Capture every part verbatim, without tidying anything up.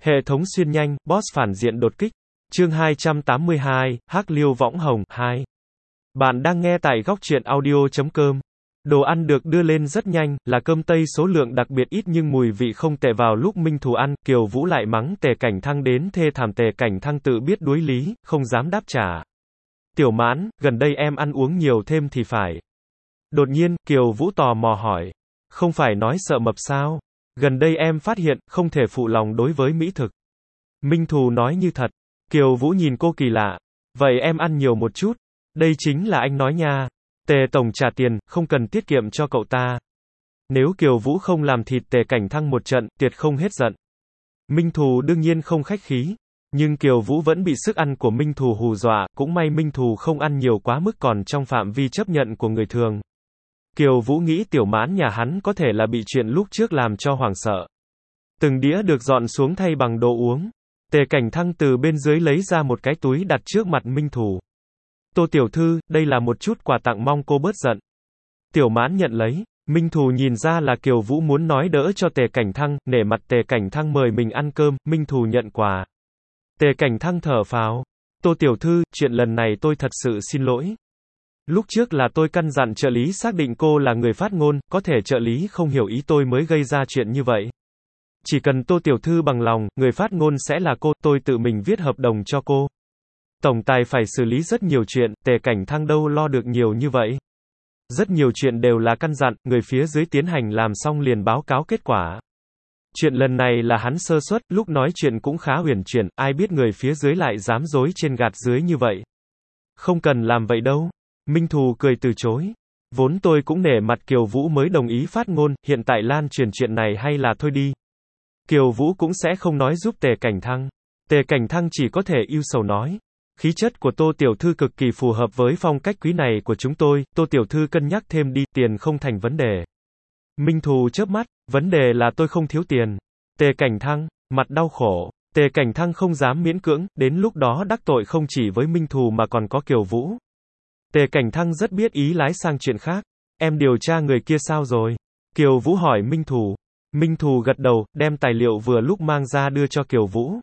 Hệ thống xuyên nhanh, boss phản diện đột kích. Chương hai trăm tám mươi hai, Hắc Liêu Võng Hồng, hai. Bạn đang nghe tại góc truyện audio chấm com. Đồ ăn được đưa lên rất nhanh, là cơm tây số lượng đặc biệt ít nhưng mùi vị không tệ. Vào lúc Minh Thù ăn, Kiều Vũ lại mắng Tề Cảnh Thăng đến thê thảm. Tề Cảnh Thăng tự biết đối lý, không dám đáp trả. Tiểu Mãn, gần đây em ăn uống nhiều thêm thì phải. Đột nhiên, Kiều Vũ tò mò hỏi. Không phải nói sợ mập sao? Gần đây em phát hiện, không thể phụ lòng đối với mỹ thực. Minh Thù nói như thật. Kiều Vũ nhìn cô kỳ lạ. Vậy em ăn nhiều một chút. Đây chính là anh nói nha. Tề Tổng trả tiền, không cần tiết kiệm cho cậu ta. Nếu Kiều Vũ không làm thịt Tề Cảnh Thăng một trận, tuyệt không hết giận. Minh Thù đương nhiên không khách khí. Nhưng Kiều Vũ vẫn bị sức ăn của Minh Thù hù dọa, cũng may Minh Thù không ăn nhiều quá mức còn trong phạm vi chấp nhận của người thường. Kiều Vũ nghĩ Tiểu Mãn nhà hắn có thể là bị chuyện lúc trước làm cho hoảng sợ. Từng đĩa được dọn xuống thay bằng đồ uống. Tề Cảnh Thăng từ bên dưới lấy ra một cái túi đặt trước mặt Minh Thù. Tô tiểu thư, đây là một chút quà tặng mong cô bớt giận. Tiểu Mãn nhận lấy. Minh Thù nhìn ra là Kiều Vũ muốn nói đỡ cho Tề Cảnh Thăng, nể mặt Tề Cảnh Thăng mời mình ăn cơm, Minh Thù nhận quà. Tề Cảnh Thăng thở phào. Tô tiểu thư, chuyện lần này tôi thật sự xin lỗi. Lúc trước là tôi căn dặn trợ lý xác định cô là người phát ngôn, có thể trợ lý không hiểu ý tôi mới gây ra chuyện như vậy. Chỉ cần Tô tiểu thư bằng lòng, người phát ngôn sẽ là cô, tôi tự mình viết hợp đồng cho cô. Tổng tài phải xử lý rất nhiều chuyện, Tề Cảnh Thăng đâu lo được nhiều như vậy. Rất nhiều chuyện đều là căn dặn, người phía dưới tiến hành làm xong liền báo cáo kết quả. Chuyện lần này là hắn sơ suất, lúc nói chuyện cũng khá huyền chuyển, ai biết người phía dưới lại dám dối trên gạt dưới như vậy. Không cần làm vậy đâu. Minh Thù cười từ chối. Vốn tôi cũng nể mặt Kiều Vũ mới đồng ý phát ngôn, hiện tại lan truyền chuyện này hay là thôi đi. Kiều Vũ cũng sẽ không nói giúp Tề Cảnh Thăng. Tề Cảnh Thăng chỉ có thể ưu sầu nói. Khí chất của Tô tiểu thư cực kỳ phù hợp với phong cách quý này của chúng tôi, Tô tiểu thư cân nhắc thêm đi, tiền không thành vấn đề. Minh Thù chớp mắt, vấn đề là tôi không thiếu tiền. Tề Cảnh Thăng, mặt đau khổ. Tề Cảnh Thăng không dám miễn cưỡng, đến lúc đó đắc tội không chỉ với Minh Thù mà còn có Kiều Vũ. Tề Cảnh Thăng rất biết ý lái sang chuyện khác. Em điều tra người kia sao rồi? Kiều Vũ hỏi Minh Thù. Minh Thù gật đầu, đem tài liệu vừa lúc mang ra đưa cho Kiều Vũ.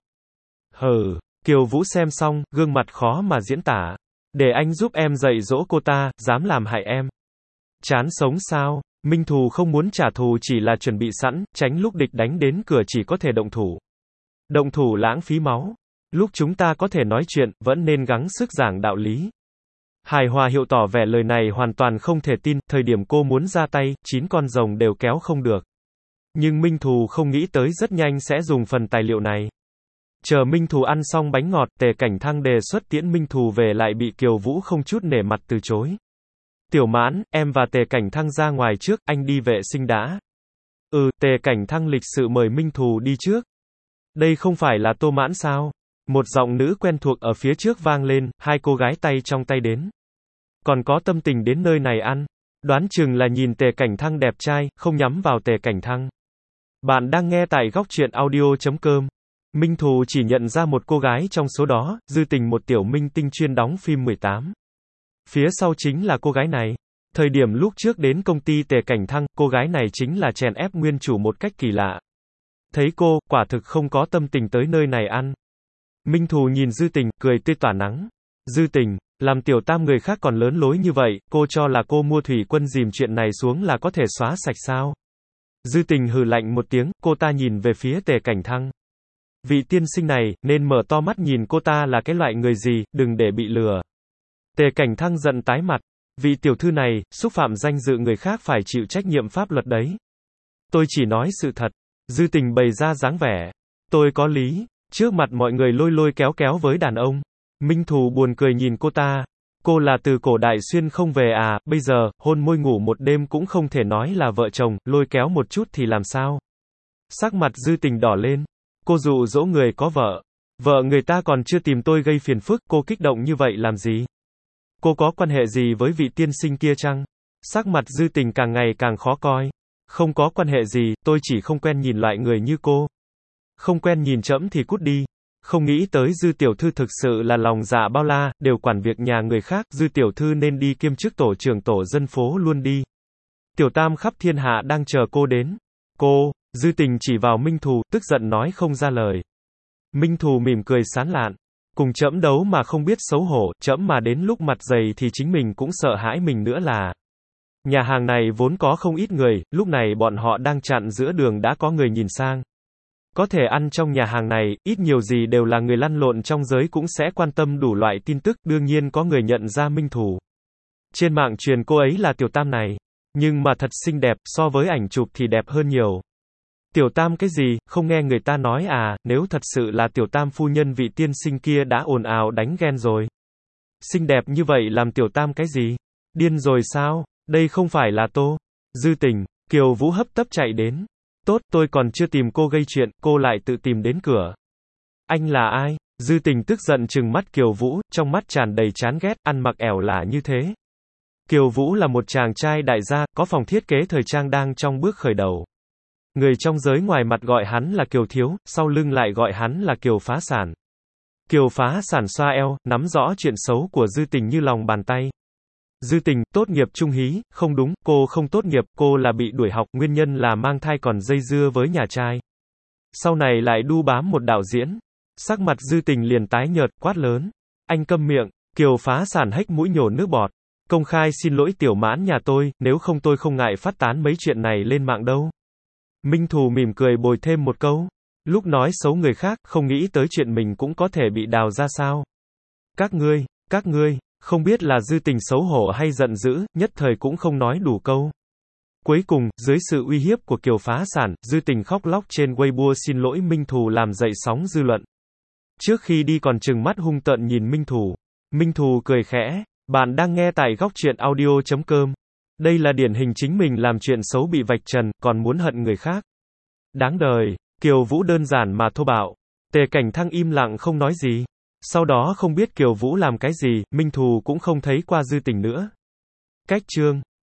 Hừ, Kiều Vũ xem xong, gương mặt khó mà diễn tả. Để anh giúp em dạy dỗ cô ta, dám làm hại em. Chán sống sao? Minh Thù không muốn trả thù chỉ là chuẩn bị sẵn, tránh lúc địch đánh đến cửa chỉ có thể động thủ. Động thủ lãng phí máu. Lúc chúng ta có thể nói chuyện, vẫn nên gắng sức giảng đạo lý. Hài Hòa Hiệu tỏ vẻ lời này hoàn toàn không thể tin, thời điểm cô muốn ra tay, chín con rồng đều kéo không được. Nhưng Minh Thù không nghĩ tới rất nhanh sẽ dùng phần tài liệu này. Chờ Minh Thù ăn xong bánh ngọt, Tề Cảnh Thăng đề xuất tiễn Minh Thù về lại bị Kiều Vũ không chút nể mặt từ chối. Tiểu Mãn, em và Tề Cảnh Thăng ra ngoài trước, anh đi vệ sinh đã. Ừ, Tề Cảnh Thăng lịch sự mời Minh Thù đi trước. Đây không phải là Tô Mãn sao? Một giọng nữ quen thuộc ở phía trước vang lên, hai cô gái tay trong tay đến. Còn có tâm tình đến nơi này ăn. Đoán chừng là nhìn Tề Cảnh Thăng đẹp trai, không nhắm vào Tề Cảnh Thăng. Bạn đang nghe tại góc truyện audio chấm com. Minh Thù chỉ nhận ra một cô gái trong số đó, Dư Tình, một tiểu minh tinh chuyên đóng phim mười tám. Phía sau chính là cô gái này. Thời điểm lúc trước đến công ty Tề Cảnh Thăng, cô gái này chính là chèn ép nguyên chủ một cách kỳ lạ. Thấy cô, quả thực không có tâm tình tới nơi này ăn. Minh Thù nhìn Dư Tình, cười tươi tỏa nắng. Dư Tình, làm tiểu tam người khác còn lớn lối như vậy, cô cho là cô mua thủy quân dìm chuyện này xuống là có thể xóa sạch sao? Dư Tình hừ lạnh một tiếng, cô ta nhìn về phía Tề Cảnh Thăng. Vị tiên sinh này, nên mở to mắt nhìn cô ta là cái loại người gì, đừng để bị lừa. Tề Cảnh Thăng giận tái mặt. Vị tiểu thư này, xúc phạm danh dự người khác phải chịu trách nhiệm pháp luật đấy. Tôi chỉ nói sự thật. Dư Tình bày ra dáng vẻ. Tôi có lý. Trước mặt mọi người lôi lôi kéo kéo với đàn ông. Minh Thù buồn cười nhìn cô ta. Cô là từ cổ đại xuyên không về à, bây giờ, hôn môi ngủ một đêm cũng không thể nói là vợ chồng, lôi kéo một chút thì làm sao? Sắc mặt Dư Tình đỏ lên. Cô dụ dỗ người có vợ. Vợ người ta còn chưa tìm tôi gây phiền phức, cô kích động như vậy làm gì? Cô có quan hệ gì với vị tiên sinh kia chăng? Sắc mặt Dư Tình càng ngày càng khó coi. Không có quan hệ gì, tôi chỉ không quen nhìn loại người như cô. Không quen nhìn trẫm thì cút đi. Không nghĩ tới Dư tiểu thư thực sự là lòng dạ bao la, đều quản việc nhà người khác, Dư tiểu thư nên đi kiêm chức tổ trưởng tổ dân phố luôn đi. Tiểu tam khắp thiên hạ đang chờ cô đến. Cô, Dư Tình chỉ vào Minh Thù, tức giận nói không ra lời. Minh Thù mỉm cười sán lạn. Cùng trẫm đấu mà không biết xấu hổ, trẫm mà đến lúc mặt dày thì chính mình cũng sợ hãi mình nữa là. Nhà hàng này vốn có không ít người, lúc này bọn họ đang chặn giữa đường đã có người nhìn sang. Có thể ăn trong nhà hàng này, ít nhiều gì đều là người lăn lộn trong giới cũng sẽ quan tâm đủ loại tin tức, đương nhiên có người nhận ra Minh Thù. Trên mạng truyền cô ấy là Tiểu Tam này. Nhưng mà thật xinh đẹp, so với ảnh chụp thì đẹp hơn nhiều. Tiểu Tam cái gì, không nghe người ta nói à, nếu thật sự là Tiểu Tam phu nhân vị tiên sinh kia đã ồn ào đánh ghen rồi. Xinh đẹp như vậy làm Tiểu Tam cái gì? Điên rồi sao? Đây không phải là Tô Dư Tình. Kiều Vũ hấp tấp chạy đến. Tốt, tôi còn chưa tìm cô gây chuyện, cô lại tự tìm đến cửa. Anh là ai? Dư Tình tức giận trừng mắt Kiều Vũ, trong mắt tràn đầy chán ghét, ăn mặc ẻo lả như thế. Kiều Vũ là một chàng trai đại gia, có phòng thiết kế thời trang đang trong bước khởi đầu. Người trong giới ngoài mặt gọi hắn là Kiều Thiếu, sau lưng lại gọi hắn là Kiều Phá Sản. Kiều Phá Sản xoa eo, nắm rõ chuyện xấu của Dư Tình như lòng bàn tay. Dư Tình, tốt nghiệp trung hí, không đúng, cô không tốt nghiệp, cô là bị đuổi học, nguyên nhân là mang thai còn dây dưa với nhà trai. Sau này lại đu bám một đạo diễn. Sắc mặt Dư Tình liền tái nhợt, quát lớn. Anh câm miệng. Kiều Phá Sản hách mũi nhổ nước bọt. Công khai xin lỗi Tiểu Mãn nhà tôi, nếu không tôi không ngại phát tán mấy chuyện này lên mạng đâu. Minh Thù mỉm cười bồi thêm một câu. Lúc nói xấu người khác, không nghĩ tới chuyện mình cũng có thể bị đào ra sao. Các ngươi, các ngươi, không biết là Dư Tình xấu hổ hay giận dữ, nhất thời cũng không nói đủ câu. Cuối cùng, dưới sự uy hiếp của Kiều Phá Sản, Dư Tình khóc lóc trên Weibo xin lỗi Minh Thù làm dậy sóng dư luận. Trước khi đi còn trừng mắt hung tợn nhìn Minh Thù. Minh Thù cười khẽ. Bạn đang nghe tại góc truyện audio chấm com. Đây là điển hình chính mình làm chuyện xấu bị vạch trần, còn muốn hận người khác. Đáng đời. Kiều Vũ đơn giản mà thô bạo. Tề Cảnh Thăng im lặng không nói gì. Sau đó không biết Kiều Vũ làm cái gì, Minh Thù cũng không thấy qua Dư Tình nữa. Cách chương